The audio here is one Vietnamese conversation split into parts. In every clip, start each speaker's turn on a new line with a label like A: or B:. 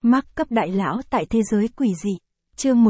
A: Mác cấp đại lão tại thế giới quỷ dị. Chương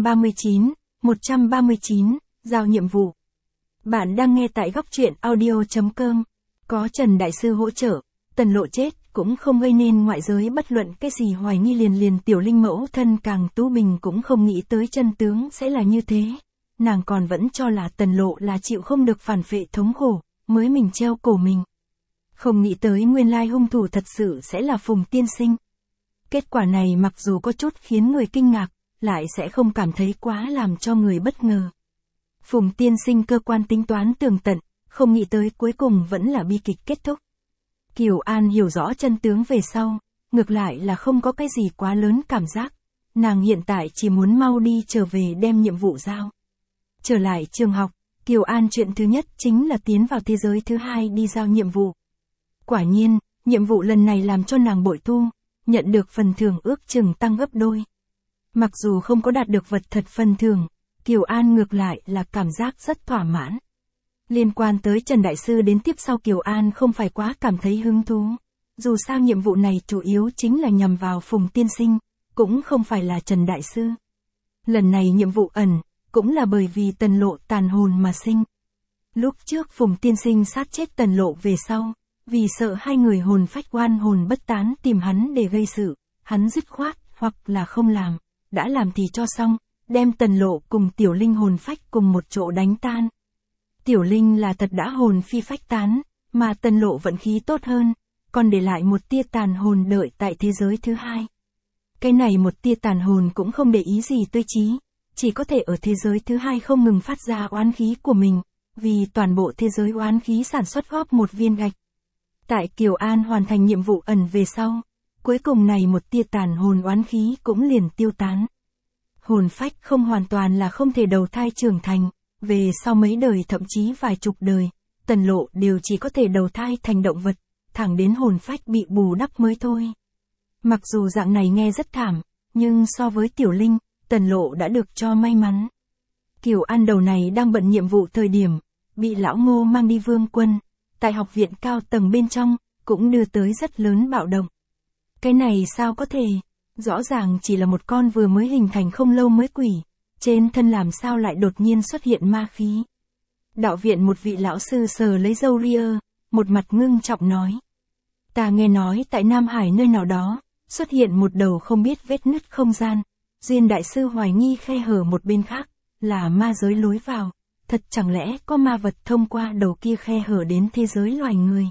A: 139, giao nhiệm vụ. Bạn đang nghe tại góc truyện audio.com. Có Trần Đại Sư hỗ trợ, Tần Lộ chết cũng không gây nên ngoại giới bất luận cái gì hoài nghi, liền Tiểu Linh mẫu thân Càng Tú Bình cũng không nghĩ tới chân tướng sẽ là như thế. Nàng còn vẫn cho là Tần Lộ là chịu không được phản phệ thống khổ, mới mình treo cổ mình. Không nghĩ tới nguyên lai hung thủ thật sự sẽ là Phùng Tiên Sinh. Kết quả này mặc dù có chút khiến người kinh ngạc, lại sẽ không cảm thấy quá làm cho người bất ngờ. Phùng Tiên Sinh cơ quan tính toán tường tận, không nghĩ tới cuối cùng vẫn là bi kịch kết thúc. Kiều An hiểu rõ chân tướng về sau, ngược lại là không có cái gì quá lớn cảm giác. Nàng hiện tại chỉ muốn mau đi trở về đem nhiệm vụ giao. Trở lại trường học, Kiều An chuyện thứ nhất chính là tiến vào thế giới thứ hai đi giao nhiệm vụ. Quả nhiên, nhiệm vụ lần này làm cho nàng bội thu, nhận được phần thưởng ước chừng tăng gấp đôi. Mặc dù không có đạt được vật thật phần thưởng, Kiều An ngược lại là cảm giác rất thỏa mãn. Liên quan tới Trần Đại Sư đến tiếp sau Kiều An không phải quá cảm thấy hứng thú. Dù sao nhiệm vụ này chủ yếu chính là nhằm vào Phùng Tiên Sinh, cũng không phải là Trần Đại Sư. Lần này nhiệm vụ ẩn, cũng là bởi vì Tần Lộ tàn hồn mà sinh. Lúc trước Phùng Tiên Sinh sát chết Tần Lộ về sau, vì sợ hai người hồn phách oan hồn bất tán tìm hắn để gây sự, hắn dứt khoát, hoặc là không làm, đã làm thì cho xong, đem Tần Lộ cùng Tiểu Linh hồn phách cùng một chỗ đánh tan. Tiểu Linh là thật đã hồn phi phách tán, mà Tần Lộ vận khí tốt hơn, còn để lại một tia tàn hồn đợi tại thế giới thứ hai. Cái này một tia tàn hồn cũng không để ý gì tới trí, chỉ có thể ở thế giới thứ hai không ngừng phát ra oán khí của mình, vì toàn bộ thế giới oán khí sản xuất góp một viên gạch. Tại Kiều An hoàn thành nhiệm vụ ẩn về sau, cuối cùng này một tia tàn hồn oán khí cũng liền tiêu tán. Hồn phách không hoàn toàn là không thể đầu thai trưởng thành, về sau mấy đời thậm chí vài chục đời, Tần Lộ đều chỉ có thể đầu thai thành động vật, thẳng đến hồn phách bị bù đắp mới thôi. Mặc dù dạng này nghe rất thảm, nhưng so với Tiểu Linh, Tần Lộ đã được cho may mắn. Kiều An đầu này đang bận nhiệm vụ thời điểm, bị lão Ngô mang đi Vương Quân, tại học viện cao tầng bên trong, cũng đưa tới rất lớn bạo động. Cái này sao có thể, rõ ràng chỉ là một con vừa mới hình thành không lâu mới quỷ, trên thân làm sao lại đột nhiên xuất hiện ma khí. Đạo viện một vị lão sư sờ lấy râu ria, một mặt ngưng trọng nói. Ta nghe nói tại Nam Hải nơi nào đó, xuất hiện một đầu không biết vết nứt không gian, Duyên Đại Sư hoài nghi khe hở một bên khác, là ma giới lối vào. Thật chẳng lẽ có ma vật thông qua đầu kia khe hở đến thế giới loài người?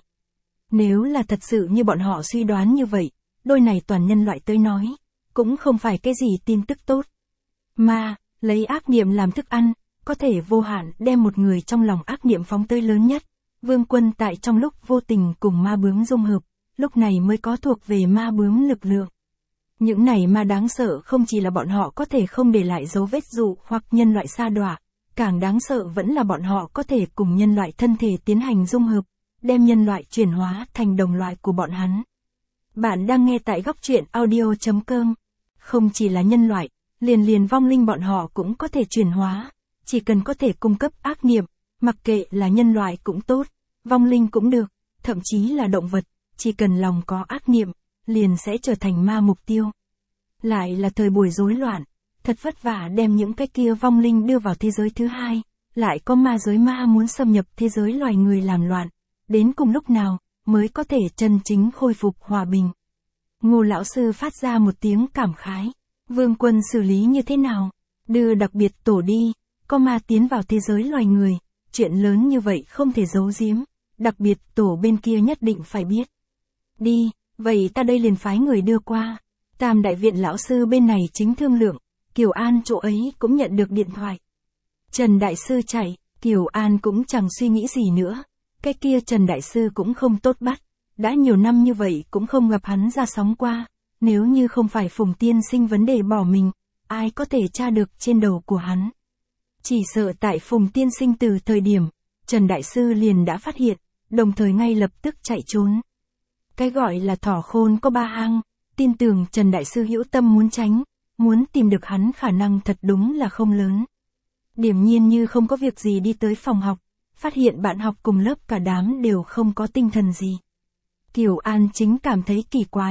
A: Nếu là thật sự như bọn họ suy đoán như vậy, đôi này toàn nhân loại tới nói, cũng không phải cái gì tin tức tốt. Ma, lấy ác niệm làm thức ăn, có thể vô hạn đem một người trong lòng ác niệm phóng tới lớn nhất. Vương Quân tại trong lúc vô tình cùng ma bướm dung hợp, lúc này mới có thuộc về ma bướm lực lượng. Những này ma đáng sợ không chỉ là bọn họ có thể không để lại dấu vết dụ hoặc nhân loại sa đọa. Càng đáng sợ vẫn là bọn họ có thể cùng nhân loại thân thể tiến hành dung hợp, đem nhân loại chuyển hóa thành đồng loại của bọn hắn. Bạn đang nghe tại góc truyện audio.com. Không chỉ là nhân loại, liền vong linh bọn họ cũng có thể chuyển hóa, chỉ cần có thể cung cấp ác niệm, mặc kệ là nhân loại cũng tốt, vong linh cũng được, thậm chí là động vật, chỉ cần lòng có ác niệm, liền sẽ trở thành ma mục tiêu. Lại là thời buổi rối loạn. Thật vất vả đem những cái kia vong linh đưa vào thế giới thứ hai, lại có ma giới ma muốn xâm nhập thế giới loài người làm loạn, đến cùng lúc nào mới có thể chân chính khôi phục hòa bình. Ngô lão sư phát ra một tiếng cảm khái, Vương Quân xử lý như thế nào? Đưa đặc biệt tổ đi, có ma tiến vào thế giới loài người, chuyện lớn như vậy không thể giấu giếm, đặc biệt tổ bên kia nhất định phải biết. Đi, vậy ta đây liền phái người đưa qua. Tam đại viện lão sư bên này chính thương lượng. Kiều An chỗ ấy cũng nhận được điện thoại. Trần Đại Sư chạy, Kiều An cũng chẳng suy nghĩ gì nữa. Cái kia Trần Đại Sư cũng không tốt bắt. Đã nhiều năm như vậy cũng không gặp hắn ra sóng qua. Nếu như không phải Phùng Tiên Sinh vấn đề bỏ mình, ai có thể tra được trên đầu của hắn. Chỉ sợ tại Phùng Tiên Sinh từ thời điểm, Trần Đại Sư liền đã phát hiện, đồng thời ngay lập tức chạy trốn. Cái gọi là thỏ khôn có ba hang, tin tưởng Trần Đại Sư hữu tâm muốn tránh. Muốn tìm được hắn khả năng thật đúng là không lớn. Điềm nhiên như không có việc gì đi tới phòng học, phát hiện bạn học cùng lớp cả đám đều không có tinh thần gì. Kiều An chính cảm thấy kỳ quái,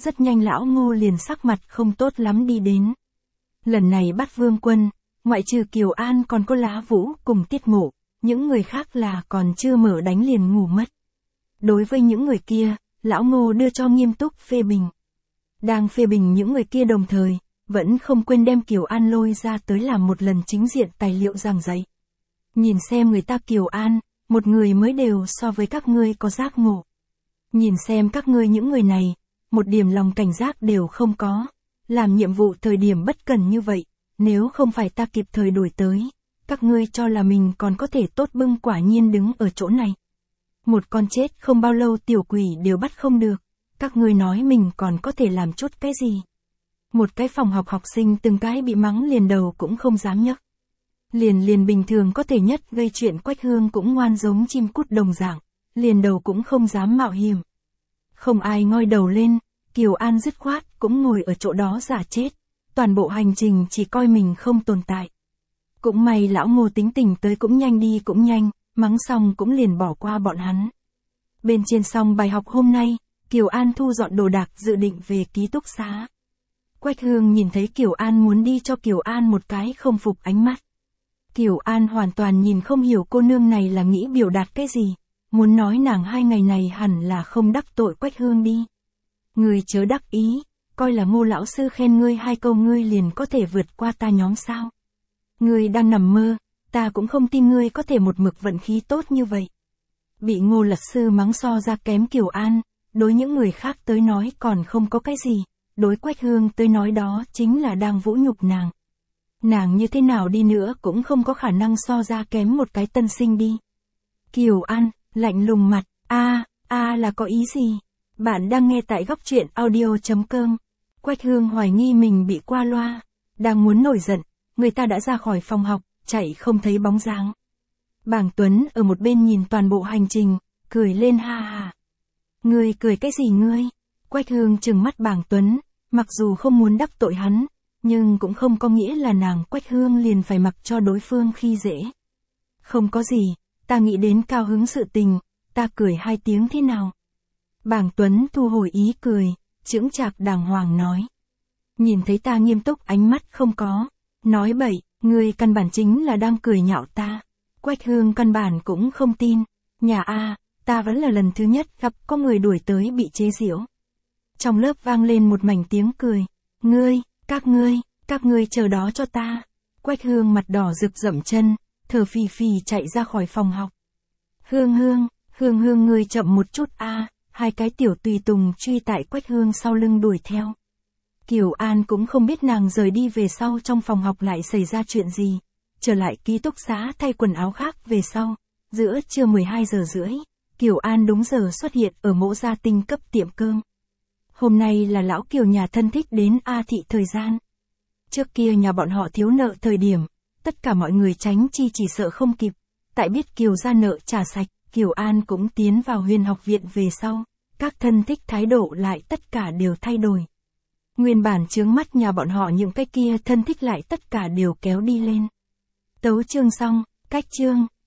A: rất nhanh lão Ngô liền sắc mặt không tốt lắm đi đến. Lần này bắt Vương Quân, ngoại trừ Kiều An còn có Lá Vũ cùng Tiết Mộ, những người khác là còn chưa mở đánh liền ngủ mất. Đối với những người kia, lão Ngô đưa cho nghiêm túc phê bình. Đang phê bình những người kia đồng thời, vẫn không quên đem Kiều An lôi ra tới làm một lần chính diện tài liệu giảng dạy. Nhìn xem người ta Kiều An, một người mới đều so với các ngươi có giác ngộ. Nhìn xem các ngươi những người này, một điểm lòng cảnh giác đều không có, làm nhiệm vụ thời điểm bất cần như vậy, nếu không phải ta kịp thời đuổi tới, các ngươi cho là mình còn có thể tốt bưng quả nhiên đứng ở chỗ này. Một con chết không bao lâu tiểu quỷ đều bắt không được, các ngươi nói mình còn có thể làm chút cái gì. Một cái phòng học học sinh từng cái bị mắng liền đầu cũng không dám nhấc. Liền bình thường có thể nhất gây chuyện Quách Hương cũng ngoan giống chim cút đồng dạng, liền đầu cũng không dám mạo hiểm. Không ai ngoi đầu lên, Kiều An dứt khoát cũng ngồi ở chỗ đó giả chết, toàn bộ hành trình chỉ coi mình không tồn tại. Cũng may lão Ngô tính tình tới cũng nhanh đi cũng nhanh, mắng xong cũng liền bỏ qua bọn hắn. Bên trên xong bài học hôm nay, Kiều An thu dọn đồ đạc dự định về ký túc xá. Quách Hương nhìn thấy Kiều An muốn đi cho Kiều An một cái không phục ánh mắt. Kiều An hoàn toàn nhìn không hiểu cô nương này là nghĩ biểu đạt cái gì, muốn nói nàng 2 ngày này hẳn là không đắc tội Quách Hương đi. Ngươi chớ đắc ý, coi là Ngô lão sư khen ngươi 2 câu ngươi liền có thể vượt qua ta nhóm sao. Ngươi đang nằm mơ, ta cũng không tin ngươi có thể một mực vận khí tốt như vậy. Bị Ngô lão sư mắng so ra kém Kiều An, đối những người khác tới nói còn không có cái gì, đối Quách Hương tới nói đó chính là đang vũ nhục nàng. Nàng như thế nào đi nữa cũng không có khả năng so ra kém một cái tân sinh đi. Kiều An, lạnh lùng mặt, là có ý gì? Bạn đang nghe tại góc truyện audio.com. Quách Hương hoài nghi mình bị qua loa, đang muốn nổi giận, người ta đã ra khỏi phòng học, chạy không thấy bóng dáng. Bàng Tuấn ở một bên nhìn toàn bộ hành trình, cười lên ha ha. Ngươi cười cái gì ngươi? Quách Hương trừng mắt Bàng Tuấn, mặc dù không muốn đắc tội hắn, nhưng cũng không có nghĩa là nàng Quách Hương liền phải mặc cho đối phương khi dễ. Không có gì, ta nghĩ đến cao hứng sự tình, ta cười 2 tiếng thế nào? Bàng Tuấn thu hồi ý cười, chững chạc đàng hoàng nói. Nhìn thấy ta nghiêm túc ánh mắt không có, nói bậy, ngươi căn bản chính là đang cười nhạo ta. Quách Hương căn bản cũng không tin, nhà ta vẫn là lần thứ nhất gặp có người đuổi tới bị chế giễu. Trong lớp vang lên một mảnh tiếng cười, các ngươi chờ đó cho ta. Quách Hương mặt đỏ rực dậm chân, thở phì phì chạy ra khỏi phòng học. Hương ngươi chậm một chút 2 cái tiểu tùy tùng truy tại Quách Hương sau lưng đuổi theo. Kiều An cũng không biết nàng rời đi về sau trong phòng học lại xảy ra chuyện gì. Trở lại ký túc xá thay quần áo khác về sau, giữa trưa 12 giờ rưỡi, Kiều An đúng giờ xuất hiện ở Mỗ Gia Tinh cấp tiệm cơm. Hôm nay là lão Kiều nhà thân thích đến A thị thời gian. Trước kia nhà bọn họ thiếu nợ thời điểm, tất cả mọi người tránh chi chỉ sợ không kịp. Tại biết Kiều ra nợ trả sạch, Kiều An cũng tiến vào Huyền học viện về sau, các thân thích thái độ lại tất cả đều thay đổi. Nguyên bản chướng mắt nhà bọn họ những cái kia thân thích lại tất cả đều kéo đi lên. Tấu chương xong, cách chương.